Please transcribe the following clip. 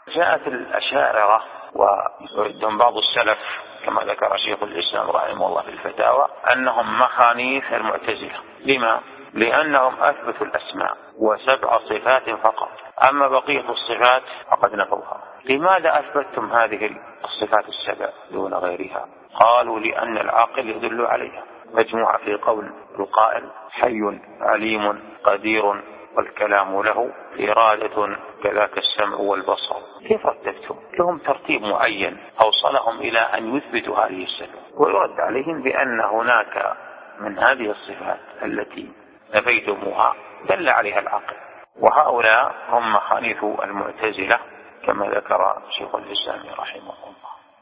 جاءت الأشاعرة وعندهم بعض السلف كما ذكر شيخ الإسلام رحمه الله في الفتاوى أنهم مخانيث المعتزلة. لما؟ لأنهم أثبتوا الأسماء و7 صفات فقط، أما بقية الصفات فقد نفوها. لماذا أثبتتم هذه الصفات ال7 دون غيرها؟ قالوا لأن العاقل يدل عليها، مجموعة في قول القائل حي عليم قدير والكلام له إرادة كذاك السمع والبصر. كيف رتبتم؟ لهم ترتيب معين أوصلهم إلى أن يثبتوا هذه الصفات، ويرد عليهم بأن هناك من هذه الصفات التي نفيتموها دل عليها العقل. وهؤلاء هم مخانيث المعتزلة كما ذكر شيخ الإسلام رحمه الله.